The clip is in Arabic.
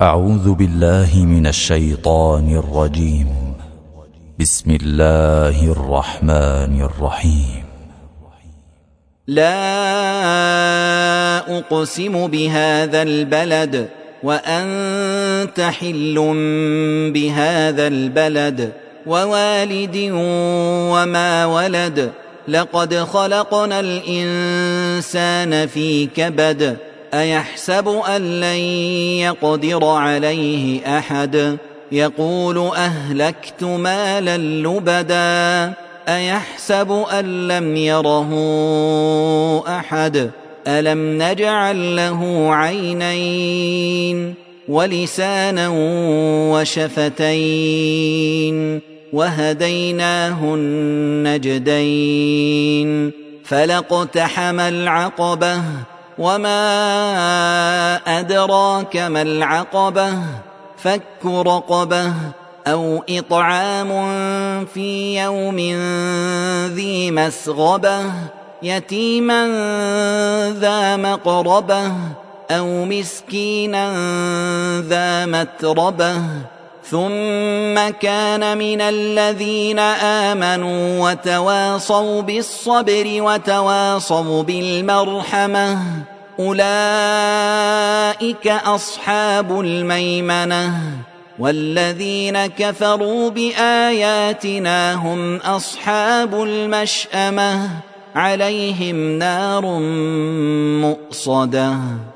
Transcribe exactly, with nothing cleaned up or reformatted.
أعوذ بالله من الشيطان الرجيم. بسم الله الرحمن الرحيم. لا أقسم بهذا البلد وأنت حل بهذا البلد ووالد وما ولد لقد خلقنا الإنسان في كبد أيحسب أن لن يقدر عليه أحد يقول أهلكت مالا لبدا أيحسب أن لم يره أحد ألم نجعل له عينين ولسانا وشفتين وهديناه النجدين فلاقتحم العقبة وما أدراك ما العقبة فك رقبة أو إطعام في يوم ذي مسغبة يتيما ذا مقربة أو مسكينا ذا متربة ثم كان من الذين آمنوا وتواصوا بالصبر وتواصوا بالمرحمة أولئك أصحاب الميمنة والذين كفروا بآياتنا هم أصحاب المشأمة عليهم نار مؤصدة.